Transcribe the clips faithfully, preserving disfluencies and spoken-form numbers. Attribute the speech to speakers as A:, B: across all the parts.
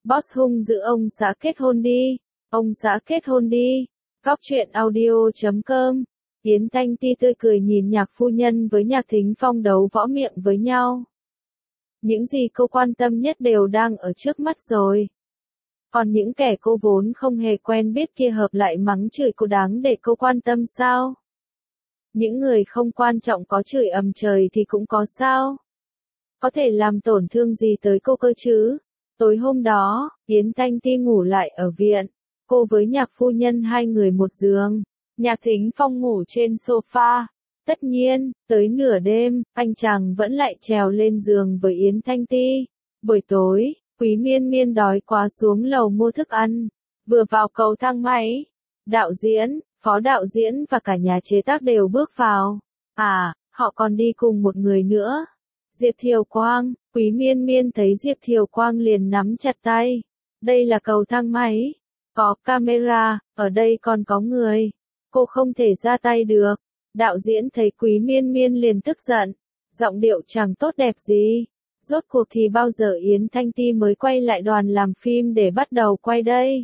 A: Boss hung dữ ông xã kết hôn đi. Ông xã kết hôn đi. Góc truyện audio chấm com. Yến Thanh Ti tươi cười nhìn Nhạc phu nhân với Nhạc Thính Phong đấu võ miệng với nhau. Những gì cô quan tâm nhất đều đang ở trước mắt rồi. Còn những kẻ cô vốn không hề quen biết kia hợp lại mắng chửi cô đáng để cô quan tâm sao? Những người không quan trọng có chửi ầm trời thì cũng có sao? Có thể làm tổn thương gì tới cô cơ chứ? Tối hôm đó, Yến Thanh Ti ngủ lại ở viện. Cô với Nhạc phu nhân hai người một giường. Nhạc Thính Phong ngủ trên sofa. Tất nhiên, tới nửa đêm, anh chàng vẫn lại trèo lên giường với Yến Thanh Ti. Buổi tối, Quý Miên Miên đói quá xuống lầu mua thức ăn. Vừa vào cầu thang máy, đạo diễn, phó đạo diễn và cả nhà chế tác đều bước vào. À, họ còn đi cùng một người nữa. Diệp Thiều Quang. Quý Miên Miên thấy Diệp Thiều Quang liền nắm chặt tay. Đây là cầu thang máy. Có camera, ở đây còn có người. Cô không thể ra tay được. Đạo diễn thấy Quý Miên Miên liền tức giận. Giọng điệu chẳng tốt đẹp gì. Rốt cuộc thì bao giờ Yến Thanh Ti mới quay lại đoàn làm phim để bắt đầu quay đây?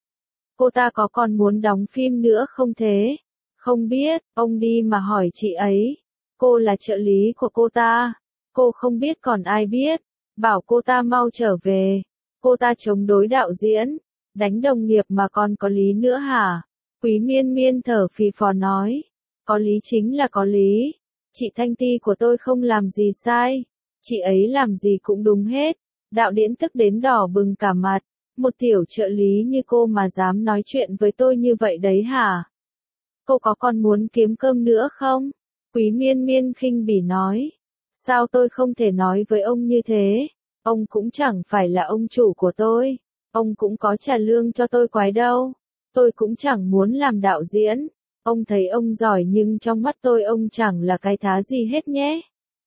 A: Cô ta có còn muốn đóng phim nữa không thế? Không biết, ông đi mà hỏi chị ấy. Cô là trợ lý của cô ta. Cô không biết còn ai biết. Bảo cô ta mau trở về. Cô ta chống đối đạo diễn. Đánh đồng nghiệp mà còn có lý nữa hả? Quý Miên Miên thở phì phò nói. Có lý chính là có lý. Chị Thanh Ti của tôi không làm gì sai. Chị ấy làm gì cũng đúng hết. Đạo diễn tức đến đỏ bừng cả mặt. Một tiểu trợ lý như cô mà dám nói chuyện với tôi như vậy đấy hả? Cô có còn muốn kiếm cơm nữa không? Quý Miên Miên khinh bỉ nói. Sao tôi không thể nói với ông như thế? Ông cũng chẳng phải là ông chủ của tôi. Ông cũng có trả lương cho tôi quái đâu. Tôi cũng chẳng muốn làm đạo diễn. Ông thấy ông giỏi nhưng trong mắt tôi ông chẳng là cái thá gì hết nhé.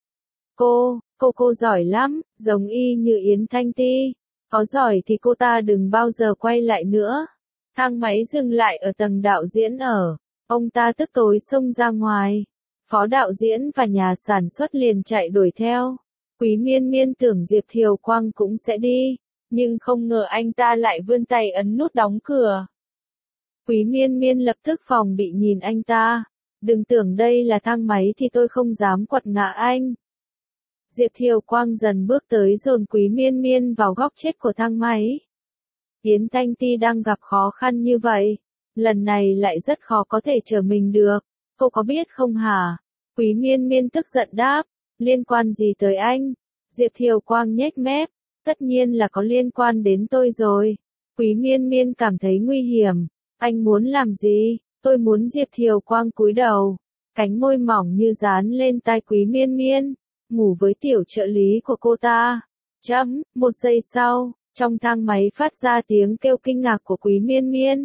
A: Cô, cô cô giỏi lắm, giống y như Yến Thanh Ti. Có giỏi thì cô ta đừng bao giờ quay lại nữa. Thang máy dừng lại ở tầng đạo diễn ở. Ông ta tức tối xông ra ngoài. Phó đạo diễn và nhà sản xuất liền chạy đuổi theo. Quý Miên Miên tưởng Diệp Thiều Quang cũng sẽ đi. Nhưng không ngờ anh ta lại vươn tay ấn nút đóng cửa. Quý Miên Miên lập tức phòng bị nhìn anh ta. Đừng tưởng đây là thang máy thì tôi không dám quật ngã anh. Diệp Thiều Quang dần bước tới dồn Quý Miên Miên vào góc chết của thang máy. Yến Thanh Ti đang gặp khó khăn như vậy. Lần này lại rất khó có thể trở mình được. Cô có biết không hả? Quý Miên Miên tức giận đáp. Liên quan gì tới anh? Diệp Thiều Quang nhếch mép. Tất nhiên là có liên quan đến tôi rồi. Quý Miên Miên cảm thấy nguy hiểm. Anh muốn làm gì? Tôi muốn Diệp Thiều Quang cúi đầu. Cánh môi mỏng như dán lên tai Quý Miên Miên. Ngủ với tiểu trợ lý của cô ta. Chấm, một giây sau, trong thang máy phát ra tiếng kêu kinh ngạc của Quý Miên Miên.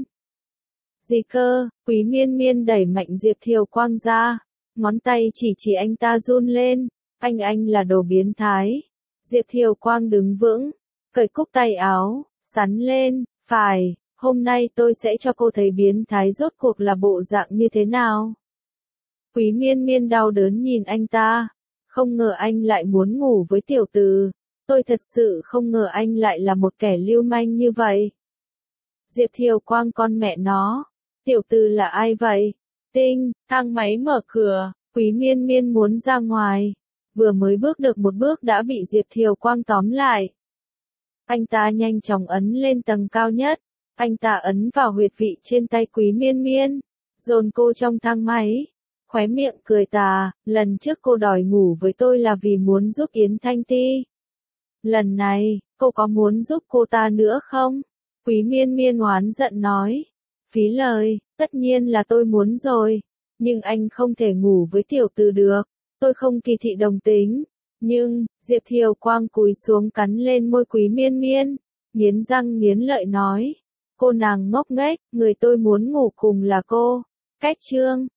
A: Gì cơ? Quý Miên Miên đẩy mạnh Diệp Thiều Quang ra. Ngón tay chỉ chỉ anh ta run lên. Anh anh là đồ biến thái. Diệp Thiều Quang đứng vững, cởi cúc tay áo, sắn lên, phải, hôm nay tôi sẽ cho cô thấy biến thái rốt cuộc là bộ dạng như thế nào. Quý Miên Miên đau đớn nhìn anh ta. Không ngờ anh lại muốn ngủ với tiểu từ. Tôi thật sự không ngờ anh lại là một kẻ lưu manh như vậy. Diệp Thiều Quang con mẹ nó. Tiểu từ là ai vậy? Tinh, thang máy mở cửa. Quý Miên Miên muốn ra ngoài. Vừa mới bước được một bước đã bị Diệp Thiều Quang tóm lại. Anh ta nhanh chóng ấn lên tầng cao nhất. Anh ta ấn vào huyệt vị trên tay Quý Miên Miên. Dồn cô trong thang máy. Khóe miệng cười tà, lần trước cô đòi ngủ với tôi là vì muốn giúp Yến Thanh Ti. Lần này, cô có muốn giúp cô ta nữa không? Quý Miên Miên oán giận nói. Phí lời, tất nhiên là tôi muốn rồi. Nhưng anh không thể ngủ với tiểu từ được. Tôi không kỳ thị đồng tính. Nhưng, Diệp Thiều Quang cúi xuống cắn lên môi Quý Miên Miên. Nghiến răng nghiến lợi nói. Cô nàng ngốc nghếch, người tôi muốn ngủ cùng là cô. Cách chương.